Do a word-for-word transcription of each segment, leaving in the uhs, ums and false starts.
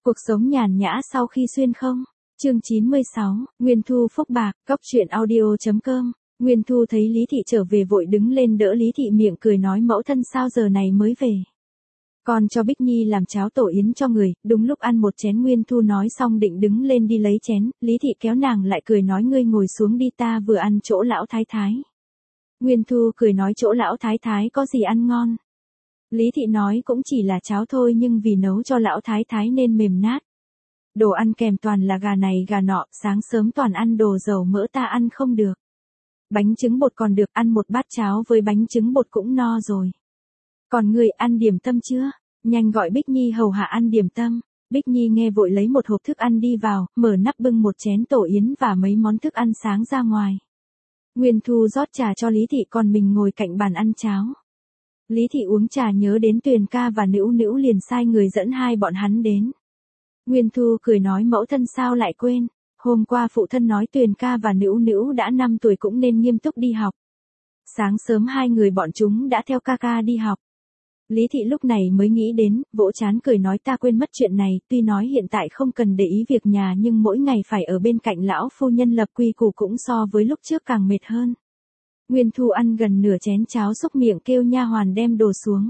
Cuộc sống nhàn nhã sau khi xuyên không? Chương chín mươi sáu, Nguyên Thu phúc bạc, cóc truyện audio.com. Nguyên Thu thấy Lý Thị trở về vội đứng lên đỡ Lý Thị, miệng cười nói mẫu thân sao giờ này mới về. Con cho Bích Nhi làm cháo tổ yến cho người, đúng lúc ăn một chén. Nguyên Thu nói xong định đứng lên đi lấy chén, Lý Thị kéo nàng lại cười nói ngươi ngồi xuống đi, ta vừa ăn chỗ lão thái thái. Nguyên Thu cười nói chỗ lão thái thái có gì ăn ngon. Lý Thị nói cũng chỉ là cháo thôi nhưng vì nấu cho lão thái thái nên mềm nát. Đồ ăn kèm toàn là gà này gà nọ, sáng sớm toàn ăn đồ dầu mỡ ta ăn không được. Bánh trứng bột còn được, ăn một bát cháo với bánh trứng bột cũng no rồi. Còn người ăn điểm tâm chưa? Nhanh gọi Bích Nhi hầu hạ ăn điểm tâm. Bích Nhi nghe vội lấy một hộp thức ăn đi vào, mở nắp bưng một chén tổ yến và mấy món thức ăn sáng ra ngoài. Nguyên Thu rót trà cho Lý Thị, còn mình ngồi cạnh bàn ăn cháo. Lý Thị uống trà nhớ đến Tuyền ca và Nữu Nữu liền sai người dẫn hai bọn hắn đến. Nguyên Thu cười nói mẫu thân sao lại quên, hôm qua phụ thân nói Tuyền ca và Nữu Nữu đã năm tuổi cũng nên nghiêm túc đi học. Sáng sớm hai người bọn chúng đã theo ca ca đi học. Lý Thị lúc này mới nghĩ đến, vỗ trán cười nói ta quên mất chuyện này, tuy nói hiện tại không cần để ý việc nhà nhưng mỗi ngày phải ở bên cạnh lão phu nhân lập quy củ cũng so với lúc trước càng mệt hơn. Nguyên Thu ăn gần nửa chén cháo xúc miệng kêu nha hoàn đem đồ xuống.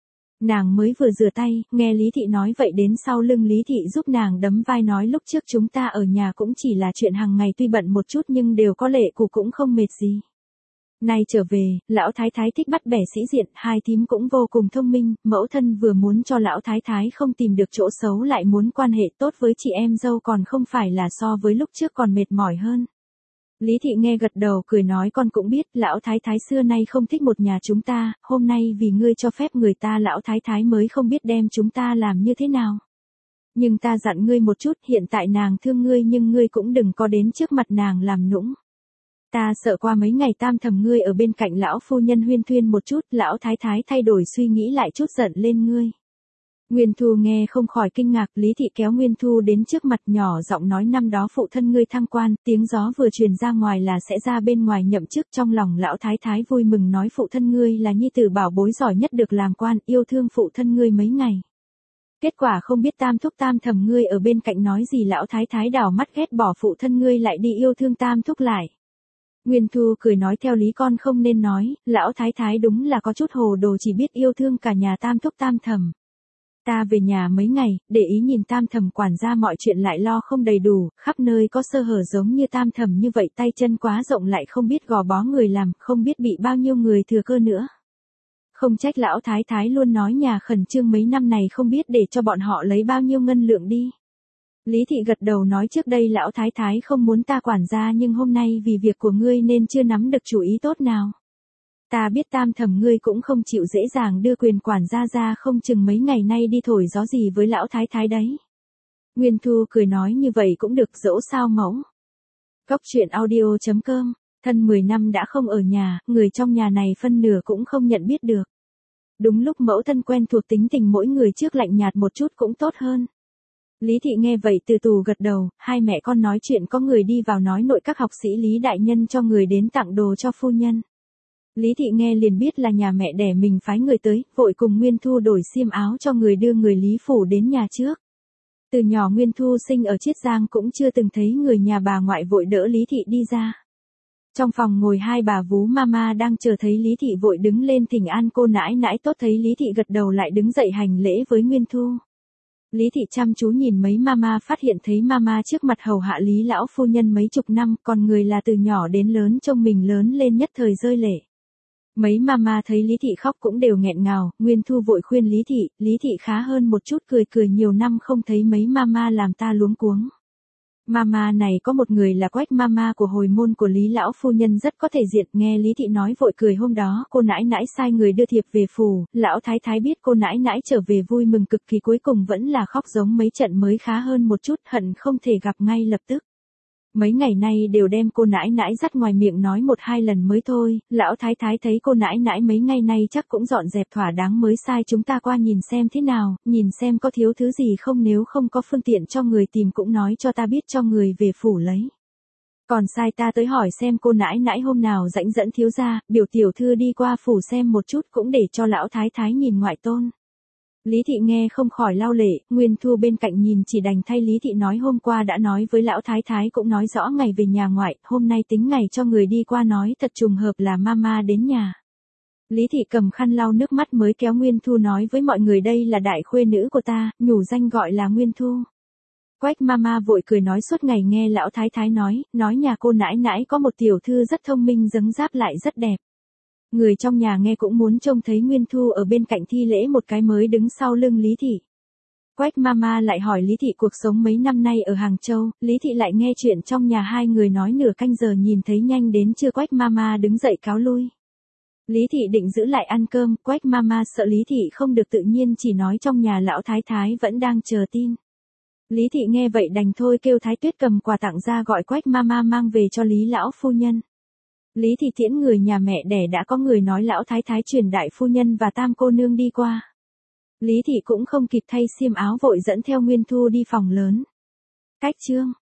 Nàng mới vừa rửa tay, nghe Lý Thị nói vậy đến sau lưng Lý Thị giúp nàng đấm vai nói lúc trước chúng ta ở nhà cũng chỉ là chuyện hàng ngày, tuy bận một chút nhưng đều có lệ cũ cũng không mệt gì. Nay trở về, lão thái thái thích bắt bẻ sĩ diện, hai thím cũng vô cùng thông minh, mẫu thân vừa muốn cho lão thái thái không tìm được chỗ xấu lại muốn quan hệ tốt với chị em dâu, còn không phải là so với lúc trước còn mệt mỏi hơn. Lý Thị nghe gật đầu cười nói con cũng biết, lão thái thái xưa nay không thích một nhà chúng ta, hôm nay vì ngươi cho phép người ta lão thái thái mới không biết đem chúng ta làm như thế nào. Nhưng ta dặn ngươi một chút, hiện tại nàng thương ngươi nhưng ngươi cũng đừng có đến trước mặt nàng làm nũng. Ta sợ qua mấy ngày tam thầm ngươi ở bên cạnh lão phu nhân huyên thuyên một chút, lão thái thái thay đổi suy nghĩ lại chút giận lên ngươi. Nguyên Thu nghe không khỏi kinh ngạc, Lý Thị kéo Nguyên Thu đến trước mặt nhỏ giọng nói năm đó phụ thân ngươi thăng quan, tiếng gió vừa truyền ra ngoài là sẽ ra bên ngoài nhậm chức, trong lòng lão thái thái vui mừng nói phụ thân ngươi là nhi tử bảo bối giỏi nhất được làm quan, yêu thương phụ thân ngươi mấy ngày. Kết quả không biết tam thúc tam thầm ngươi ở bên cạnh nói gì, lão thái thái đảo mắt ghét bỏ phụ thân ngươi lại đi yêu thương tam thúc lại. Nguyên Thu cười nói theo lý con không nên nói, lão thái thái đúng là có chút hồ đồ, chỉ biết yêu thương cả nhà tam thúc tam thầm. Ta về nhà mấy ngày, để ý nhìn tam thầm quản gia mọi chuyện lại lo không đầy đủ, khắp nơi có sơ hở giống như tam thầm như vậy, tay chân quá rộng lại không biết gò bó người làm, không biết bị bao nhiêu người thừa cơ nữa. Không trách lão thái thái luôn nói nhà khẩn trương mấy năm này không biết để cho bọn họ lấy bao nhiêu ngân lượng đi. Lý Thị gật đầu nói trước đây lão thái thái không muốn ta quản gia nhưng hôm nay vì việc của ngươi nên chưa nắm được chủ ý tốt nào. Ta biết tam thầm ngươi cũng không chịu dễ dàng đưa quyền quản gia ra, không chừng mấy ngày nay đi thổi gió gì với lão thái thái đấy. Nguyên Thu cười nói như vậy cũng được, dẫu sao mẫu. Cóc truyện audio.com, thân mười năm đã không ở nhà, người trong nhà này phân nửa cũng không nhận biết được. Đúng lúc mẫu thân quen thuộc tính tình mỗi người, trước lạnh nhạt một chút cũng tốt hơn. Lý Thị nghe vậy từ tù gật đầu, hai mẹ con nói chuyện có người đi vào nói nội các học sĩ Lý đại nhân cho người đến tặng đồ cho phu nhân. Lý Thị nghe liền biết là nhà mẹ đẻ mình phái người tới, vội cùng Nguyên Thu đổi xiêm áo cho người đưa người Lý phủ đến nhà trước. Từ nhỏ Nguyên Thu sinh ở Chiết Giang cũng chưa từng thấy người nhà bà ngoại, vội đỡ Lý Thị đi ra. Trong phòng ngồi hai bà vú mama đang chờ thấy Lý Thị vội đứng lên thỉnh an cô nãi nãi tốt, thấy Lý Thị gật đầu lại đứng dậy hành lễ với Nguyên Thu. Lý Thị chăm chú nhìn mấy mama, phát hiện thấy mama trước mặt hầu hạ Lý lão phu nhân mấy chục năm, còn người là từ nhỏ đến lớn trông mình lớn lên nhất thời rơi lệ. Mấy mama thấy Lý Thị khóc cũng đều nghẹn ngào, Nguyên Thu vội khuyên Lý Thị, Lý Thị khá hơn một chút cười cười nhiều năm không thấy mấy mama làm ta luống cuống. Mama này có một người là Quách mama của hồi môn của Lý lão phu nhân rất có thể diện, nghe Lý Thị nói vội cười hôm đó cô nãi nãi sai người đưa thiệp về phủ, lão thái thái biết cô nãi nãi trở về vui mừng cực kỳ, cuối cùng vẫn là khóc giống mấy trận mới khá hơn một chút, hận không thể gặp ngay lập tức. Mấy ngày nay đều đem cô nãi nãi dắt ngoài miệng nói một hai lần mới thôi, lão thái thái thấy cô nãi nãi mấy ngày nay chắc cũng dọn dẹp thỏa đáng mới sai chúng ta qua nhìn xem thế nào, nhìn xem có thiếu thứ gì không, nếu không có phương tiện cho người tìm cũng nói cho ta biết cho người về phủ lấy. Còn sai ta tới hỏi xem cô nãi nãi hôm nào rãnh dẫn thiếu gia, biểu tiểu thư đi qua phủ xem một chút cũng để cho lão thái thái nhìn ngoại tôn. Lý Thị nghe không khỏi lau lệ, Nguyên Thu bên cạnh nhìn chỉ đành thay Lý Thị nói hôm qua đã nói với lão thái thái cũng nói rõ ngày về nhà ngoại, hôm nay tính ngày cho người đi qua nói thật trùng hợp là mama đến nhà. Lý Thị cầm khăn lau nước mắt mới kéo Nguyên Thu nói với mọi người đây là đại khuê nữ của ta, nhủ danh gọi là Nguyên Thu. Quách mama vội cười nói suốt ngày nghe lão thái thái nói, nói nhà cô nãi nãi có một tiểu thư rất thông minh dấn giáp lại rất đẹp. Người trong nhà nghe cũng muốn trông thấy Nguyên Thu ở bên cạnh thi lễ một cái mới đứng sau lưng Lý Thị. Quách mama lại hỏi Lý Thị cuộc sống mấy năm nay ở Hàng Châu, Lý Thị lại nghe chuyện trong nhà hai người nói nửa canh giờ nhìn thấy nhanh đến chưa Quách mama đứng dậy cáo lui. Lý Thị định giữ lại ăn cơm, Quách mama sợ Lý Thị không được tự nhiên chỉ nói trong nhà lão thái thái vẫn đang chờ tin. Lý Thị nghe vậy đành thôi kêu Thái Tuyết cầm quà tặng ra gọi Quách mama mang về cho Lý lão phu nhân. Lý Thị tiễn người nhà mẹ đẻ đã có người nói lão thái thái truyền đại phu nhân và tam cô nương đi qua. Lý Thị cũng không kịp thay xiêm áo vội dẫn theo Nguyên Thu đi phòng lớn. Cách chương